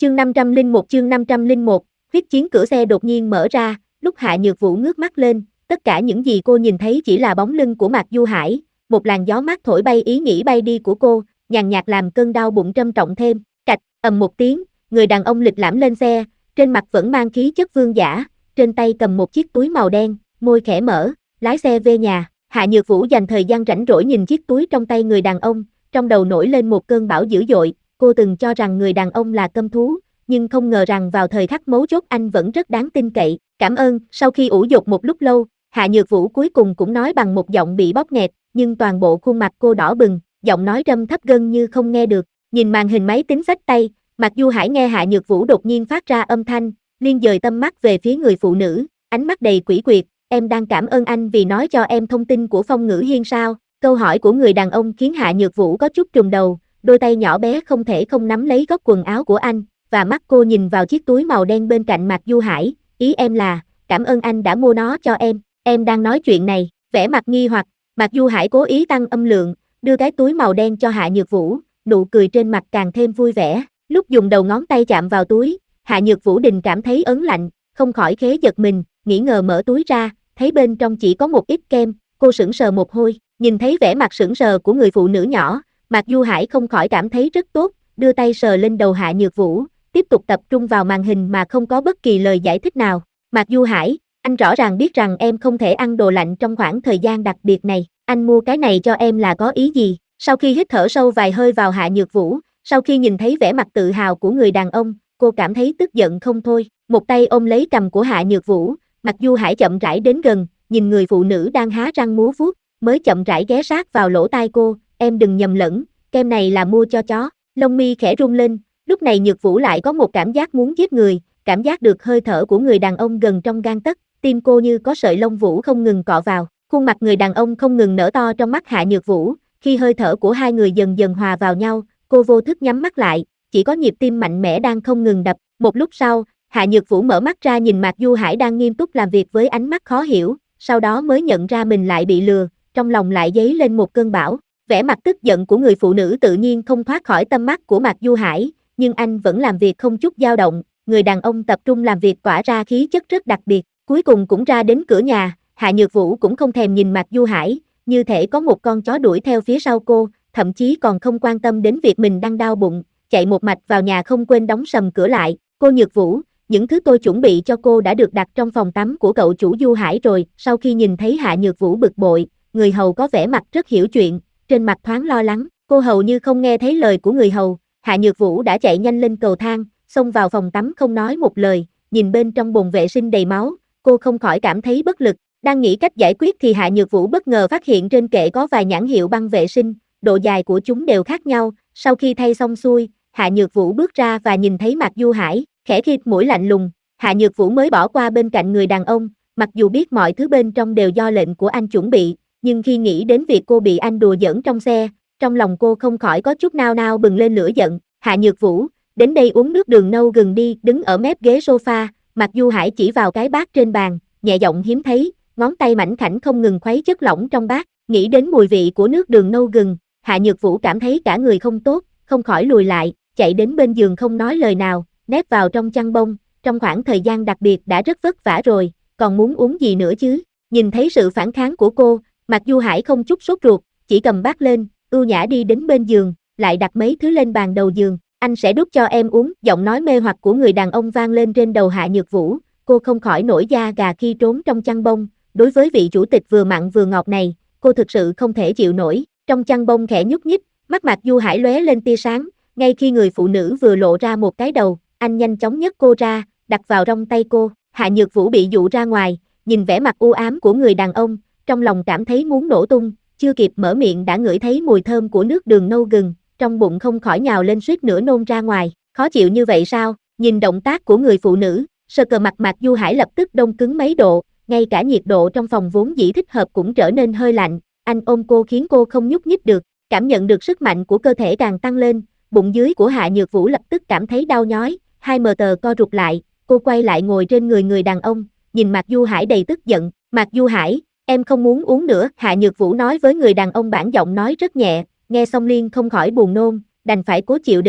chương 501, huyết chiến cửa xe đột nhiên mở ra, lúc Hạ Nhược Vũ ngước mắt lên, tất cả những gì cô nhìn thấy chỉ là bóng lưng của Mạc Du Hải, một làn gió mát thổi bay ý nghĩ bay đi của cô, nhàn nhạt làm cơn đau bụng trầm trọng thêm, cạch, ầm một tiếng, người đàn ông lịch lãm lên xe, trên mặt vẫn mang khí chất vương giả, trên tay cầm một chiếc túi màu đen, môi khẽ mở, lái xe về nhà. Hạ Nhược Vũ dành thời gian rảnh rỗi nhìn chiếc túi trong tay người đàn ông, trong đầu nổi lên một cơn bão dữ dội, cô từng cho rằng người đàn ông là câm thú, nhưng không ngờ rằng vào thời khắc mấu chốt anh vẫn rất đáng tin cậy. Cảm ơn. Sau khi ủ dột một lúc lâu, Hạ Nhược Vũ cuối cùng cũng nói bằng một giọng bị bóp nghẹt, nhưng toàn bộ khuôn mặt cô đỏ bừng, giọng nói trầm thấp gần như không nghe được. Nhìn màn hình máy tính xách tay, Mạc Du Hải nghe Hạ Nhược Vũ đột nhiên phát ra âm thanh, liền dời tâm mắt về phía người phụ nữ, ánh mắt đầy quỷ quyệt. Em đang cảm ơn anh vì nói cho em thông tin của Phong Ngữ Hiên sao? Câu hỏi của người đàn ông khiến Hạ Nhược Vũ có chút trùng đầu, đôi tay nhỏ bé không thể không nắm lấy góc quần áo của anh, và mắt cô nhìn vào chiếc túi màu đen bên cạnh Mạc Du Hải, ý em là, cảm ơn anh đã mua nó cho em đang nói chuyện này, vẻ mặt nghi hoặc, Mạc Du Hải cố ý tăng âm lượng, đưa cái túi màu đen cho Hạ Nhược Vũ, nụ cười trên mặt càng thêm vui vẻ, lúc dùng đầu ngón tay chạm vào túi, Hạ Nhược Vũ đình cảm thấy ớn lạnh, không khỏi khế giật mình, nghi ngờ mở túi ra, thấy bên trong chỉ có một ít kem, cô sững sờ một hồi, nhìn thấy vẻ mặt sững sờ của người phụ nữ nhỏ, Mạc Du Hải không khỏi cảm thấy rất tốt, đưa tay sờ lên đầu Hạ Nhược Vũ, tiếp tục tập trung vào màn hình mà không có bất kỳ lời giải thích nào. Mạc Du Hải, anh rõ ràng biết rằng em không thể ăn đồ lạnh trong khoảng thời gian đặc biệt này, anh mua cái này cho em là có ý gì? Sau khi hít thở sâu vài hơi vào Hạ Nhược Vũ, sau khi nhìn thấy vẻ mặt tự hào của người đàn ông, cô cảm thấy tức giận không thôi, một tay ôm lấy cằm của Hạ Nhược Vũ, Mạc Du Hải chậm rãi đến gần, nhìn người phụ nữ đang há răng múa vuốt, mới chậm rãi ghé sát vào lỗ tai cô, em đừng nhầm lẫn, kem này là mua cho chó. Lông mi khẽ rung lên, lúc này Nhược Vũ lại có một cảm giác muốn giết người, cảm giác được hơi thở của người đàn ông gần trong gang tấc, tim cô như có sợi lông vũ không ngừng cọ vào, khuôn mặt người đàn ông không ngừng nở to trong mắt Hạ Nhược Vũ, khi hơi thở của hai người dần dần hòa vào nhau, cô vô thức nhắm mắt lại, chỉ có nhịp tim mạnh mẽ đang không ngừng đập. Một lúc sau, Hạ Nhược Vũ mở mắt ra nhìn Mạc Du Hải đang nghiêm túc làm việc với ánh mắt khó hiểu, sau đó mới nhận ra mình lại bị lừa, trong lòng lại dấy lên một cơn bão. Vẻ mặt tức giận của người phụ nữ tự nhiên không thoát khỏi tâm mắt của Mạc Du Hải, nhưng anh vẫn làm việc không chút dao động, người đàn ông tập trung làm việc tỏa ra khí chất rất đặc biệt, cuối cùng cũng ra đến cửa nhà, Hạ Nhược Vũ cũng không thèm nhìn Mạc Du Hải, như thể có một con chó đuổi theo phía sau cô, thậm chí còn không quan tâm đến việc mình đang đau bụng, chạy một mạch vào nhà không quên đóng sầm cửa lại. Cô Nhược Vũ, những thứ tôi chuẩn bị cho cô đã được đặt trong phòng tắm của cậu chủ Du Hải rồi. Sau khi nhìn thấy Hạ Nhược Vũ bực bội, người hầu có vẻ mặt rất hiểu chuyện, trên mặt thoáng lo lắng, cô hầu như không nghe thấy lời của người hầu, Hạ Nhược Vũ đã chạy nhanh lên cầu thang, xông vào phòng tắm không nói một lời, nhìn bên trong bồn vệ sinh đầy máu, cô không khỏi cảm thấy bất lực, đang nghĩ cách giải quyết thì Hạ Nhược Vũ bất ngờ phát hiện trên kệ có vài nhãn hiệu băng vệ sinh, độ dài của chúng đều khác nhau. Sau khi thay xong xuôi, Hạ Nhược Vũ bước ra và nhìn thấy Mạc Du Hải, khẽ khịt mũi lạnh lùng, Hạ Nhược Vũ mới bỏ qua bên cạnh người đàn ông, mặc dù biết mọi thứ bên trong đều do lệnh của anh chuẩn bị, nhưng khi nghĩ đến việc cô bị anh đùa giỡn trong xe, trong lòng cô không khỏi có chút nao nao bừng lên lửa giận. Hạ Nhược Vũ, đến đây uống nước đường nâu gừng đi. Đứng ở mép ghế sofa, Mạc Du Hải chỉ vào cái bát trên bàn, nhẹ giọng hiếm thấy, ngón tay mảnh khảnh không ngừng khuấy chất lỏng trong bát, nghĩ đến mùi vị của nước đường nâu gừng, Hạ Nhược Vũ cảm thấy cả người không tốt, không khỏi lùi lại, chạy đến bên giường không nói lời nào, nép vào trong chăn bông, trong khoảng thời gian đặc biệt đã rất vất vả rồi, còn muốn uống gì nữa chứ? Nhìn thấy sự phản kháng của cô, Mạc Du Hải không chút sốt ruột, chỉ cầm bát lên, ưu nhã đi đến bên giường, lại đặt mấy thứ lên bàn đầu giường, anh sẽ đút cho em uống. Giọng nói mê hoặc của người đàn ông vang lên trên đầu Hạ Nhược Vũ, cô không khỏi nổi da gà khi trốn trong chăn bông, đối với vị chủ tịch vừa mặn vừa ngọt này, cô thực sự không thể chịu nổi. Trong chăn bông khẽ nhúc nhích, mắt Mạc Du Hải lóe lên tia sáng, ngay khi người phụ nữ vừa lộ ra một cái đầu, anh nhanh chóng nhấc cô ra, đặt vào trong tay cô. Hạ Nhược Vũ bị dụ ra ngoài, nhìn vẻ mặt u ám của người đàn ông, trong lòng cảm thấy muốn nổ tung, chưa kịp mở miệng đã ngửi thấy mùi thơm của nước đường nâu gừng, trong bụng không khỏi nhào lên suýt nữa nôn ra ngoài. Khó chịu như vậy sao? Nhìn động tác của người phụ nữ, sờ cờ mặt Mạc Du Hải lập tức đông cứng mấy độ, ngay cả nhiệt độ trong phòng vốn dĩ thích hợp cũng trở nên hơi lạnh. Anh ôm cô khiến cô không nhúc nhích được, cảm nhận được sức mạnh của cơ thể càng tăng lên, bụng dưới của Hạ Nhược Vũ lập tức cảm thấy đau nhói, hai mờ tờ co rụt lại, cô quay lại ngồi trên người đàn ông, nhìn Mạc Du Hải đầy tức giận. Mạc Du Hải, em không muốn uống nữa, Hạ Nhược Vũ nói với người đàn ông, bản giọng nói rất nhẹ, nghe xong liền không khỏi buồn nôn, đành phải cố chịu đựng.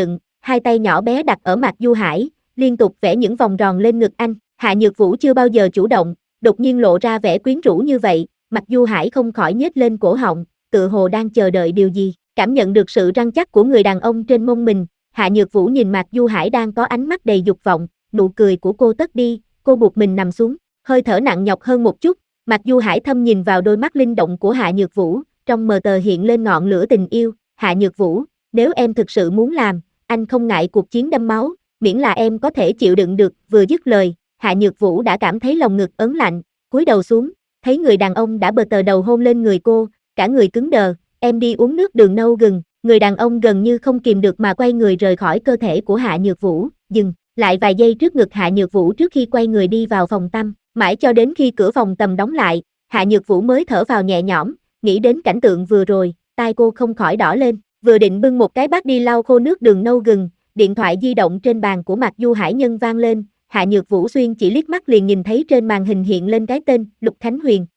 hai tay nhỏ bé đặt ở Mạc Du Hải, liên tục vẽ những vòng tròn lên ngực anh. Hạ Nhược Vũ chưa bao giờ chủ động, đột nhiên lộ ra vẻ quyến rũ như vậy, Mạc Du Hải không khỏi nhếch lên cổ họng, tự hồ đang chờ đợi điều gì. Cảm nhận được sự răn chắc của người đàn ông trên mông mình, Hạ Nhược Vũ nhìn Mạc Du Hải đang có ánh mắt đầy dục vọng, nụ cười của cô tất đi, cô buộc mình nằm xuống, hơi thở nặng nhọc hơn một chút. Mạc Du Hải thâm nhìn vào đôi mắt linh động của Hạ Nhược Vũ, trong mờ tờ hiện lên ngọn lửa tình yêu. Hạ Nhược Vũ, nếu em thực sự muốn làm, anh không ngại cuộc chiến đẫm máu, miễn là em có thể chịu đựng được. Vừa dứt lời, Hạ Nhược Vũ đã cảm thấy lồng ngực ớn lạnh, cúi đầu xuống, thấy người đàn ông đã bờ tờ đầu hôn lên người cô, cả người cứng đờ. Em đi uống nước đường nâu gừng. Người đàn ông gần như không kìm được mà quay người rời khỏi cơ thể của Hạ Nhược Vũ, dừng lại vài giây trước ngực Hạ Nhược Vũ trước khi quay người đi vào phòng tắm. Mãi cho đến khi cửa phòng tắm đóng lại, Hạ Nhược Vũ mới thở vào nhẹ nhõm, nghĩ đến cảnh tượng vừa rồi, tai cô không khỏi đỏ lên, vừa định bưng một cái bát đi lau khô nước đường nâu gừng, điện thoại di động trên bàn của Mạc Du Hải nhân vang lên. Hạ Nhược Vũ xuyên chỉ liếc mắt liền nhìn thấy trên màn hình hiện lên cái tên Lục Khánh Huyền.